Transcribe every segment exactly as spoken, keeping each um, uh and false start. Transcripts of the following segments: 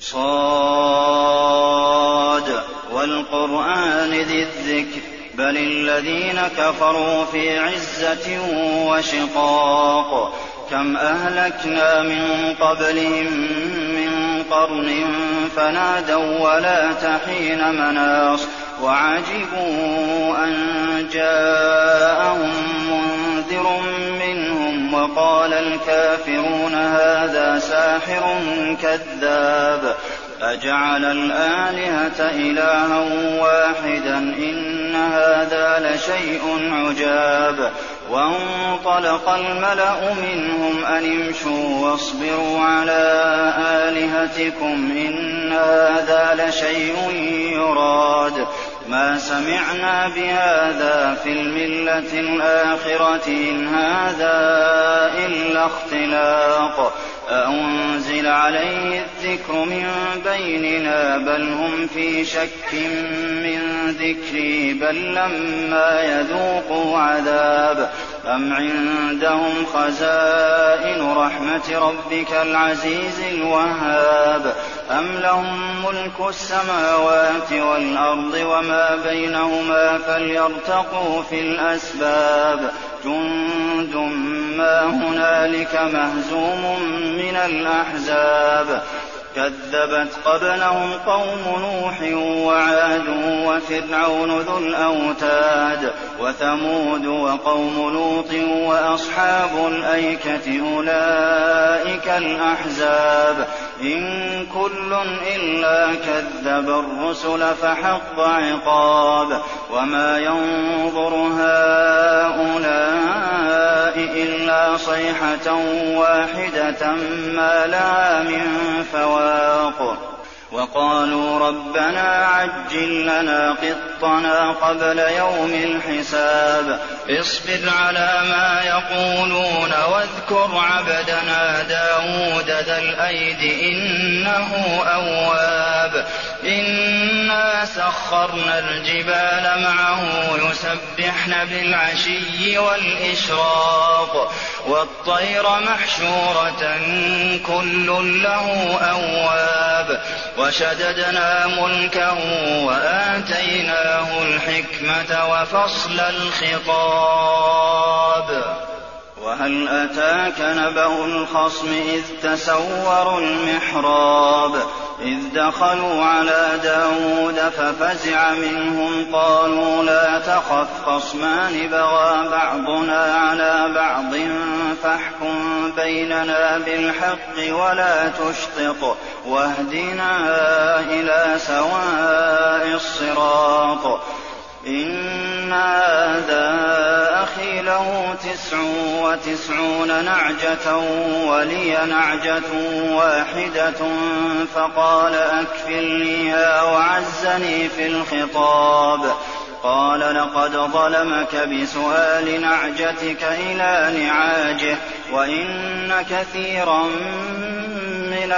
صاد والقرآن ذي الذكر بل الذين كفروا في عزة وشقاق كم أهلكنا من قبلهم من قرن فنادوا ولا تحين مناص وعجبوا أن جاءهم منذر منهم وقال الكافرون هذا ساحر كذاب أجعل الآلهة إلها واحدا إن هذا لشيء عجاب وانطلق الملأ منهم أن امشوا واصبروا على آلهتكم إن هذا لشيء يراد ما سمعنا بهذا في الملة الآخرة إن هذا إلا اختلاق أأنزل عليه الذكر من بيننا بل هم في شك من ذكري بل لما يذوقوا عذاب أم عندهم خزائن رحمة ربك العزيز الوهاب أم لهم ملك السماوات والأرض وما بينهما فليرتقوا في الأسباب جند ما هنالك مهزوم من الأحزاب كذبت قبلهم قوم نوح وعاد وفرعون ذو الأوتاد وثمود وقوم لوط وأصحاب الأيكة أولئك الأحزاب إن كل إلا كذب الرسل فحق عقاب وما ينظر هؤلاء إلا صيحة واحدة ما لها من فواق وقالوا ربنا عجل لنا قطنا قبل يوم الحساب اصبر على ما يقولون واذكر عبدنا داود ذا الأيد إنه أواب إنا سخرنا الجبال معه يسبحن بالعشي والإشراق والطير محشورة كل له أواب وشددنا ملكه وآتيناه الحكمة وفصل الخطاب وهل أتاك نبأ الخصم إذ تسوروا المحراب إذ دخلوا على داود ففزع منهم قالوا لا تخف خصمان بغى بعضنا على بعض فاحكم بيننا بالحق ولا تشطط واهدنا إلى سواء الصراط إن هذا أخي له تسع وتسعون نعجة ولي نعجة واحدة فقال أكفلنيها وعزني في الخطاب قال لقد ظلمك بسؤال نعجتك إلى نعاجه وإن كثيرا من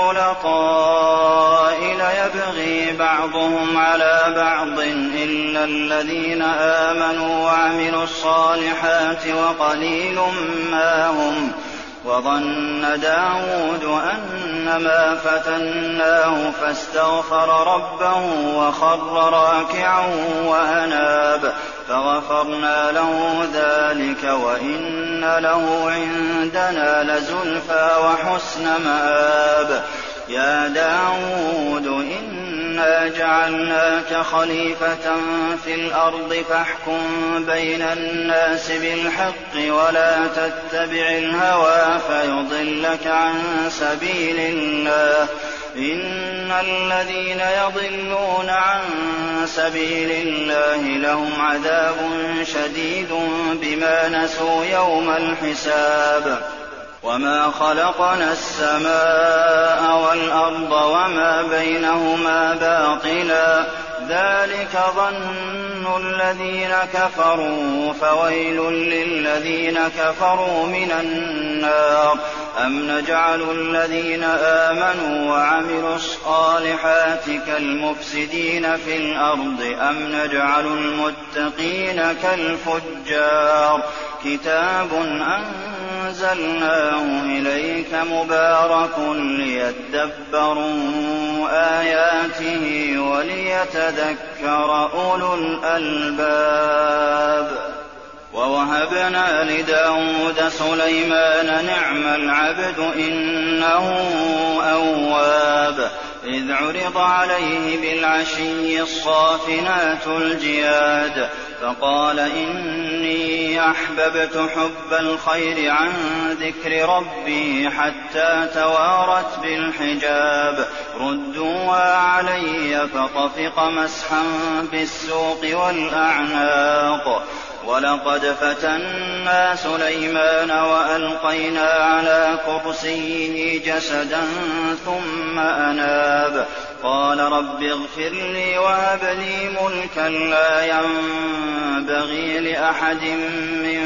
الخلطاء ليبغي بعضهم على بعض إلا الذين آمنوا وعملوا الصالحات وقليل ما هم وظن داود أنما فتناه فاستغفر ربه وخر راكعا وأناب فغفرنا له ذلك وإن له عندنا لزلفى وحسن مآب يا داود إنا جعلناك خليفة في الأرض فاحكم بين الناس بالحق ولا تتبع الهوى فيضلك عن سبيل الله إن الذين يضلون عن سبيل الله لهم عذاب شديد بما نسوا يوم الحساب وما خلقنا السماء والأرض وما بينهما باطلا ذلك ظن الذين كفروا فويل للذين كفروا من النار أم نجعل الذين آمنوا وعملوا الصالحات كالمفسدين في الأرض أم نجعل المتقين كالفجار كتاب أنزلناه إليك مبارك ليدبروا آيَاتِهِ وَلِيَتَذَكَّرَ أُولُو الْأَلْبَابِ. وَوَهَبْنَا لِدَاوُودَ سُلَيْمَانَ نِعْمَ الْعَبْدُ إِنَّهُ أَوَّابٌ إِذْ عُرِضَ عَلَيْهِ بِالْعَشِيِّ الصَّافِنَاتُ الْجِيَادُ فَقَالَ إِنِّي أَحْبَبْتُ حُبَّ الْخَيْرِ عَن ذِكْرِ رَبِّي حَتَّىٰ تَوَارَتْ بِالْحِجَابِ رُدُّوهَا عَلَيَّ فَطَفِقَ مَسْحًا بِالسُّوقِ وَالْأَعْنَاقِ. وَلَقَدْ فَتَنَّا سُلَيْمَانَ وَأَلْقَيْنَا عَلَىٰ كُرْسِيِّهِ جَسَدًا ثُمَّ أَنَابَ قَالَ رَبِّ اغْفِرْ لِي وَهَبْ لِي مُلْكًا لَّا يَنبَغِي لِأَحَدٍ مِّن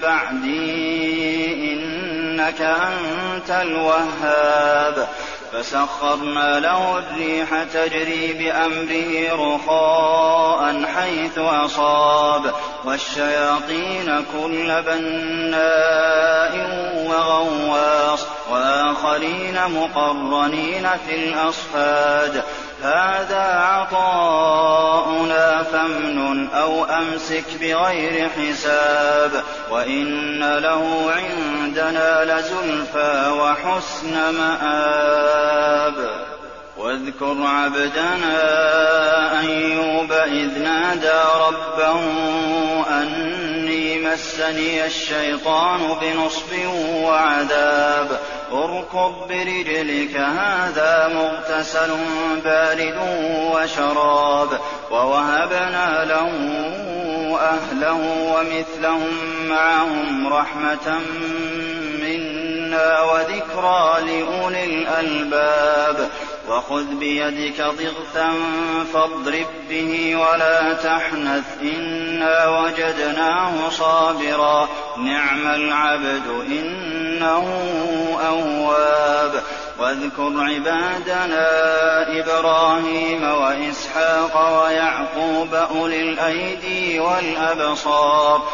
بَعْدِي إِنَّكَ أَنتَ الْوَهَّابُ. فَسَخَّرْنَا لَهُ الرِّيحَ تَجْرِي بِأَمْرِهِ رُخَاءً حَيْثُ أَصَابَ وَالشَّيَاطِينَ كُلَّ بَنَّاءٍ وَغَوَّاصٍ وَآخَرِينَ مُقَرَّنِينَ فِي الْأَصْفَادِ. هَٰذَا عَطَاؤُنَا فَامْنُنْ أَوْ أَمْسِكْ بِغَيْرِ حِسَابٍ وَإِنَّ لَهُ عِندَنَا لَزُلْفَىٰ وَحُسْنَ مَآبٍ. وَاذْكُرْ عَبْدَنَا أَيُّوبَ إِذْ نَادَىٰ رَبَّهُ أَنِّي مَسَّنِيَ الشَّيْطَانُ بِنُصْبٍ وَعَذَابٍ ارْكُضْ بِرِجْلِكَ هَٰذَا مُغْتَسَلٌ بَارِدٌ وَشَرَابٌ. وَوَهَبْنَا لَهُ أَهْلَهُ وَمِثْلَهُم مَّعَهُمْ رَحْمَةً مِّنَّا وَذِكْرَىٰ لِأُولِي الْأَلْبَابِ. وَخُذْ بِيَدِكَ ضِغْثًا فَاضْرِب بِّهِ وَلَا تَحْنَثْ إِنَّا وَجَدْنَاهُ صَابِرًا نِّعْمَ الْعَبْدُ إِنَّهُ أَوَّابٌ. وَاذْكُرْ عِبَادَنَا إِبْرَاهِيمَ وَإِسْحَاقَ وَيَعْقُوبَ أُولِي الْأَيْدِي وَالْأَبْصَارِ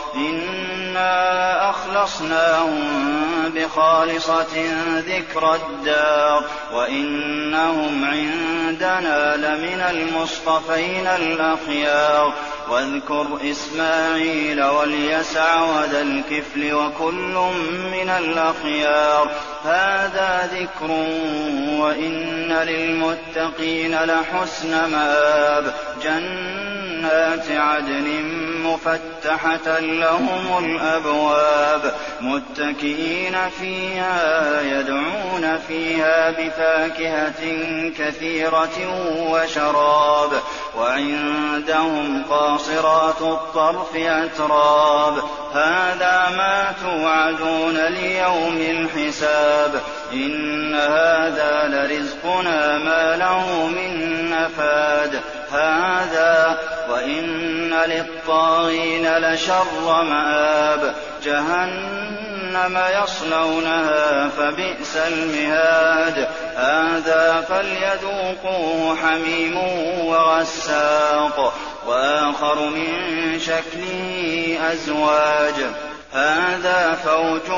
إِنَّا أَخْلَصْنَاهُم بِخَالِصَةٍ ذِكْرَى الدَّارِ وَإِنَّهُمْ عِندَنَا لَمِنَ الْمُصْطَفَيْنَ الْأَخْيَارِ. وَاذْكُرْ إِسْمَاعِيلَ وَالْيَسَعَ وَذَا الْكِفْلِ وَكُلٌّ مِّنَ الْأَخْيَارِ. هَٰذَا ذِكْرٌ وَإِنَّ لِلْمُتَّقِينَ لَحُسْنَ مَآبٍ جَنَّاتِ عَدْنٍ مُّفَتَّحَةً لَّهُمُ الْأَبْوَابُ مُتَّكِئِينَ فِيهَا يَدْعُونَ فِيهَا بِفَاكِهَةٍ كَثِيرَةٍ وَشَرَابٍ. وَعِندَهُمْ قَاصِرَاتُ الطَّرْفِ أَتْرَابٌ هَٰذَا مَا تُوعَدُونَ لِيَوْمِ الْحِسَابِ إِنَّ هَٰذَا لَرِزْقُنَا مَا لَهُ مِن نَّفَادٍ. هَٰذَا وَإِنَّ لِلطَّاغِينَ لَشَرَّ مَآبٍ جَهَنَّمَ يَصْلَوْنَهَا فَبِئْسَ الْمِهَادُ. هَٰذَا فَلْيَذُوقُوهُ حَمِيمٌ وَغَسَّاقٌ وَآخَرُ مِن شَكْلِهِ أَزْوَاجٌ. هَٰذَا فَوْجٌ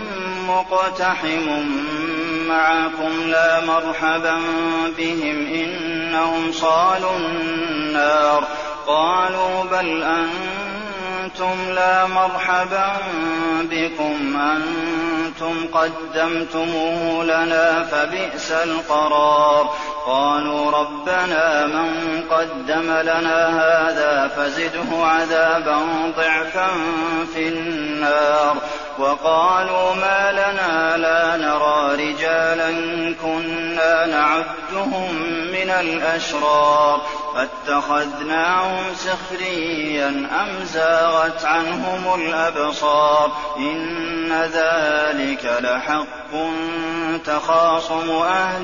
مُّقْتَحِمٌ مَّعَكُمْ لَا مَرْحَبًا بِهِمْ إِنَّهُمْ صَالُو النَّارِ. قَالُوا بَلْ أَنتُمْ لَا مَرْحَبًا بِكُمْ أَنتُمْ قَدَّمْتُمُوهُ لَنَا فَبِئْسَ الْقَرَارُ. قَالُوا رَبَّنَا مَن قَدَّمَ لَنَا هَٰذَا فَزِدْهُ عَذَابًا ضِعْفًا فِي النَّارِ. وَقَالُوا مَا لَنَا لَا نَرَىٰ رِجَالًا كُنَّا نَعُدُّهُم مِّنَ الْأَشْرَارِ أَتَّخَذْنَاهُمْ سِخْرِيًّا أَمْ زَاغَتْ عَنْهُمُ الْأَبْصَارُ إِنَّ ذَٰلِكَ لَحَقٌّ تَخَاصُمُ أَهْلِ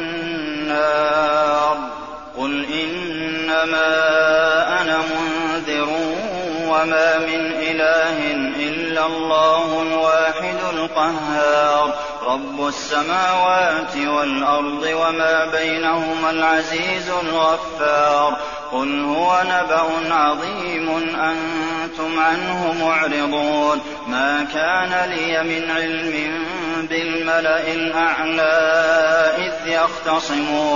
النَّارِ. قُلْ إِنَّمَا أَنَا مُنذِرٌ وَمَا مِنْ إِلَٰهٍ إِلَّا اللَّهُ الْوَاحِدُ الْقَهَّارُ رَبُّ السَّمَاوَاتِ وَالْأَرْضِ وَمَا بَيْنَهُمَا الْعَزِيزُ الْغَفَّارُ. قُلْ هُوَ نَبَأٌ عَظِيمٌ أَنتُمْ عَنْهُ مُعْرِضُونَ. مَا كَانَ لِيَ مِنْ عِلْمٍ بِالْمَلَإِ الْأَعْلَىٰ إِذْ يَخْتَصِمُونَ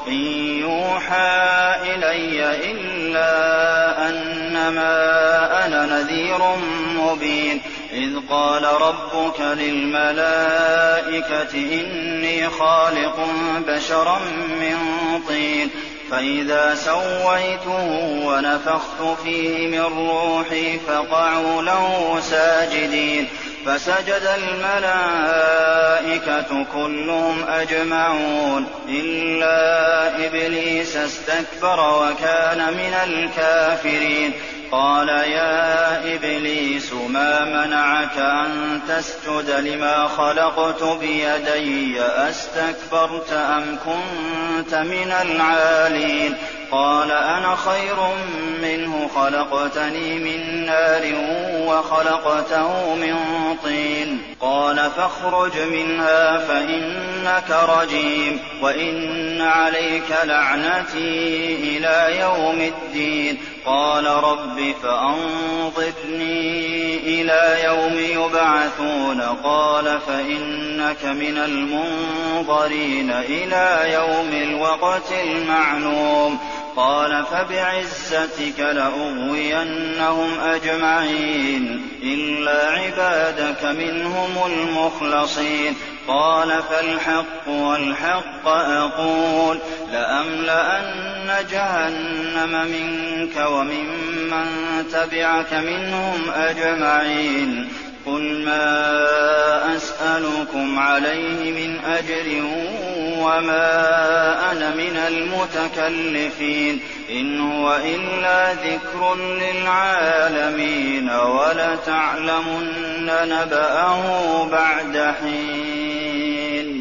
إن يوحى إلي إلا أنما أنا نذير مبين إذ قال ربك للملائكة إني خالق بشرا من طين فإذا سويته ونفخت فيه من روحي فقعوا له ساجدين فسجد الملائكة كلهم أجمعون إلا إبليس استكبر وكان من الكافرين قال يا إبليس ما منعك أن تسجد لما خلقت بيدي أستكبرت أم كنت من العالين قال أنا خير منه خلقتني من نار وخلقته من طين قال فاخرج منها فإنك رجيم وإن عليك لعنتي إلى يوم الدين قال رب فأنظرني إلى يوم يبعثون قال فإنك من المنظرين إلى يوم الوقت المعلوم قال فبعزتك لأغوينهم أجمعين إلا عبادك منهم المخلصين قال فالحق والحق أقول لأملأن جهنم منك وممن تبعك منهم أجمعين قل ما أسألكم عليه من أجر وما أنا من المتكلفين إن هو إلا ذكر للعالمين ولتعلمن نبأه بعد حين